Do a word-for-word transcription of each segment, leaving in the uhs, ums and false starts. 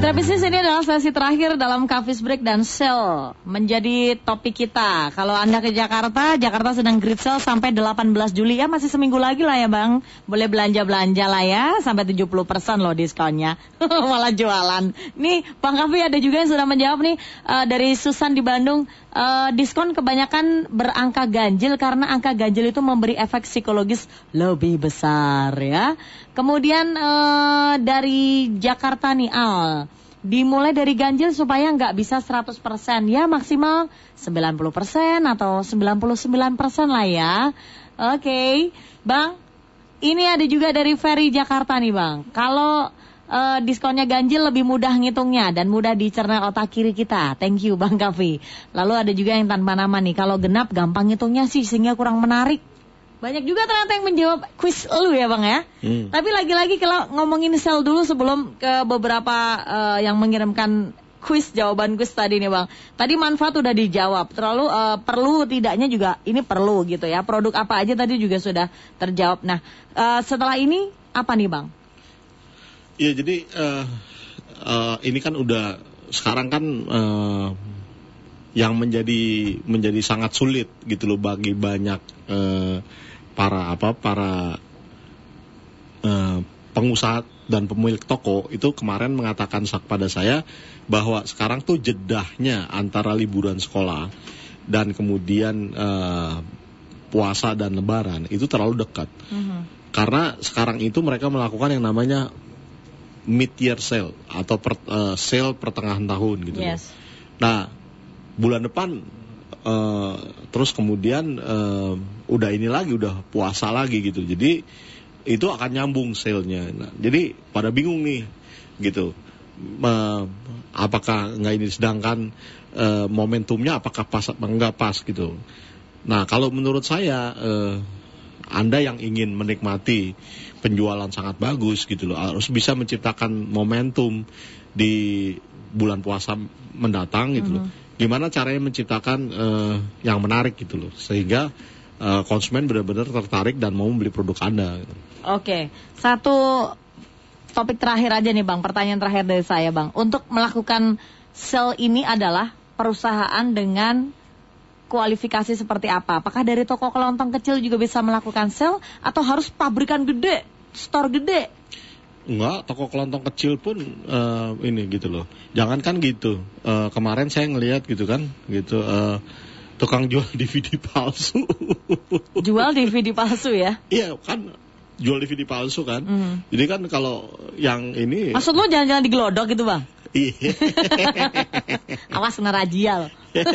Mitra bisnis, ini adalah sesi terakhir dalam Coffee Break dan sale menjadi topik kita. Kalau Anda ke Jakarta, Jakarta sedang great sale sampai delapan belas Juli ya, masih seminggu lagi lah ya Bang. Boleh belanja-belanja lah ya, sampai tujuh puluh persen loh diskonnya. Malah jualan. Nih Bang Kavi ada juga yang sudah menjawab nih uh, dari Susan di Bandung. Uh, diskon kebanyakan berangka ganjil karena angka ganjil itu memberi efek psikologis lebih besar ya. Kemudian uh, dari Jakarta nih Al, dimulai dari ganjil supaya nggak bisa seratus persen ya, maksimal sembilan puluh persen atau sembilan puluh sembilan persen lah ya. Oke okay. Bang, ini ada juga dari Ferry Jakarta nih Bang. Kalau Uh, diskonnya ganjil lebih mudah ngitungnya dan mudah dicerna otak kiri kita. Thank you Bang Kavi. Lalu ada juga yang tanpa nama nih. Kalau genap gampang ngitungnya sih sehingga kurang menarik. Banyak juga ternyata yang menjawab quiz lu ya Bang ya. Hmm. Tapi lagi-lagi kalau ngomongin sel dulu sebelum ke beberapa uh, yang mengirimkan quiz, jawaban quiz tadi nih Bang. Tadi manfaat udah dijawab. Terlalu uh, perlu tidaknya juga ini perlu gitu ya. Produk apa aja tadi juga sudah terjawab. Nah uh, setelah ini apa nih Bang? Iya, jadi uh, uh, ini kan udah sekarang kan uh, yang menjadi menjadi sangat sulit gitu loh bagi banyak uh, para apa para uh, pengusaha dan pemilik toko itu kemarin mengatakan pada saya bahwa sekarang tuh jedahnya antara liburan sekolah dan kemudian uh, puasa dan lebaran itu terlalu dekat. Mm-hmm. Karena sekarang itu mereka melakukan yang namanya mid-year sale atau per, uh, sale pertengahan tahun gitu. Yes. Nah, bulan depan uh, terus kemudian uh, udah ini lagi, udah puasa lagi gitu. Jadi itu akan nyambung sale-nya. Nah, jadi pada bingung nih gitu. Uh, apakah nggak ini sedangkan uh, momentumnya apakah pas apa nggak pas gitu. Nah, kalau menurut saya uh, Anda yang ingin menikmati penjualan sangat bagus gitu loh, harus bisa menciptakan momentum di bulan puasa mendatang gitu mm-hmm. loh. Gimana caranya menciptakan uh, yang menarik gitu loh, sehingga uh, konsumen benar-benar tertarik dan mau membeli produk Anda gitu. Oke, satu topik terakhir aja nih Bang, pertanyaan terakhir dari saya Bang. Untuk melakukan sale ini adalah perusahaan dengan kualifikasi seperti apa? Apakah dari toko kelontong kecil juga bisa melakukan sale atau harus pabrikan gede, store gede? Enggak, toko kelontong kecil pun uh, ini gitu loh. Jangankan gitu. Uh, kemarin saya ngelihat gitu kan, gitu uh, tukang jual D V D palsu. Jual D V D palsu ya? Iya kan, jual D V D palsu kan. Mm. Jadi kan kalau yang ini. Maksud lo jangan-jangan digelodok gitu Bang? Iya. Awas kena razia loh.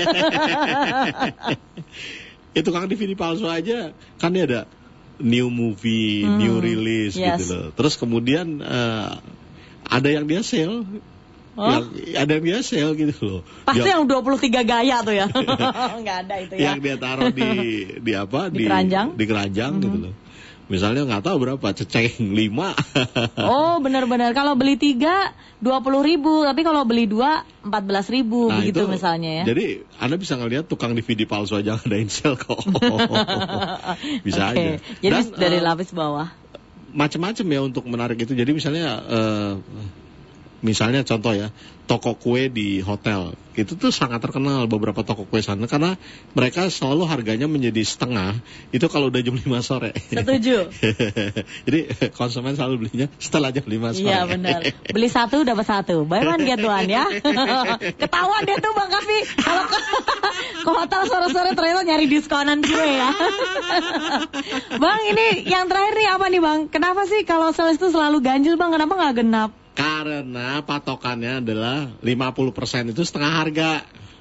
Itu kan D V D palsu aja kan dia ada new movie, hmm, new release yes. gitu loh. Terus kemudian uh, ada yang dia sale. Oh? Yang, ada yang dia sale gitu loh. Pasti yang, yang dua puluh tiga gaya tuh ya. Enggak ada itu ya. Yang dia taruh di di apa? Di, di keranjang. Di keranjang hmm. gitu loh. Misalnya nggak tahu berapa, ceceng lima. Oh benar-benar, kalau beli tiga dua puluh ribu, tapi kalau beli dua empat belas ribu nah, begitu itu, misalnya ya. Jadi Anda bisa ngelihat tukang D V D palsu aja ngadain sale kok. Bisa okay. aja. Jadi dan, dari uh, lapis bawah. Macam-macam ya untuk menarik itu. Jadi misalnya, uh, misalnya contoh ya, toko kue di hotel. Itu tuh sangat terkenal beberapa toko kue sana karena mereka selalu harganya menjadi setengah itu kalau udah jam lima sore. Setuju. Jadi konsumen selalu belinya setelah jam lima sore. Iya benar. Beli satu dapat satu. Buy one get one ya. Ketahuan deh tuh Bang Kavi kalau ke, ke hotel sore-sore ternyata nyari diskonan gue ya. Bang, ini yang terakhir nih apa nih Bang? Kenapa sih kalau sales itu selalu ganjil Bang? Kenapa nggak genap? Karena patokannya adalah lima puluh persen itu setengah harga.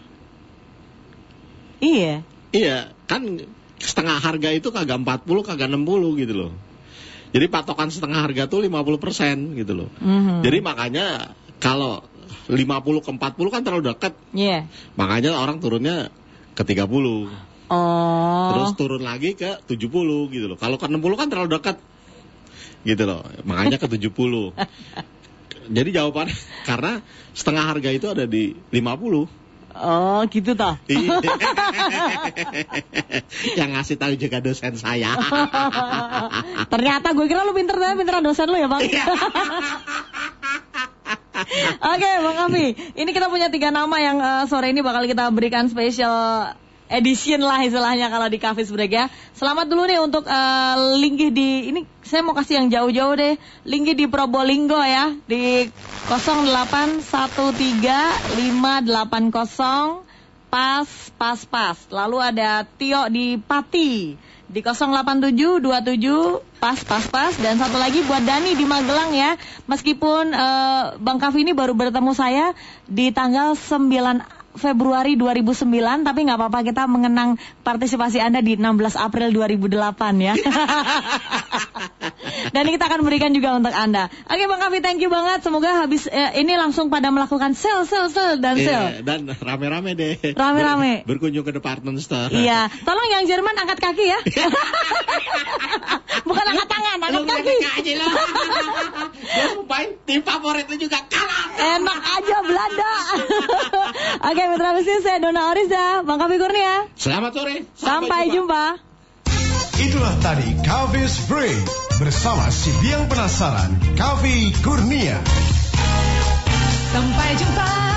Iya. Iya, kan setengah harga itu kagak empat puluh, kagak enam puluh gitu loh. Jadi patokan setengah harga tuh lima puluh persen gitu loh. Mm-hmm. Jadi makanya kalau lima puluh ke empat puluh kan terlalu dekat. Iya. Yeah. Makanya orang turunnya ke tiga puluh. Oh. Terus turun lagi ke tujuh puluh gitu loh. Kalau ke enam puluh kan terlalu dekat. Gitu loh. Makanya ke tujuh puluh. Jadi jawabannya karena setengah harga itu ada di lima puluh. Oh, gitu toh. Yang ngasih tahu juga dosen saya. Ternyata gue kira lu pinter banget, pinteran dosen lu ya, Bang. Oke, Bang Kavi. Ini kita punya tiga nama yang uh, sore ini bakal kita berikan special edition lah istilahnya kalau di Kavis Break ya. Selamat dulu nih untuk uh, Linggih di ini saya mau kasih yang jauh-jauh deh. Linggih di Probolinggo ya di nol delapan satu tiga lima delapan nol pas pas pas. Lalu ada Tio di Pati di nol delapan tujuh dua tujuh pas pas pas, dan satu lagi buat Dani di Magelang ya. Meskipun uh, Bang Kavi ini baru bertemu saya di tanggal sembilan Februari dua ribu sembilan, tapi nggak apa-apa, kita mengenang partisipasi Anda di enam belas April dua ribu delapan ya. Dan ini kita akan berikan juga untuk Anda. Oke Bang Kavi, thank you banget. Semoga habis eh, ini langsung pada melakukan sale, sale, sale, dan sale. Yeah, dan rame-rame deh. Rame-rame. Ber- berkunjung ke department store. Iya. Tolong yang Jerman angkat kaki ya. Bukan angkat tangan, angkat Lu kaki. aja lah. Dia main tim favoritnya juga kalah. Enak aja Belanda. Oke mitra bisnis, saya Dona Orisa, Bang Kavi Kurnia. Selamat sore. Sampai, Sampai jumpa. jumpa. Itulah tadi Kavis Break bersama si biang penasaran Kavi Kurnia. Sampai jumpa.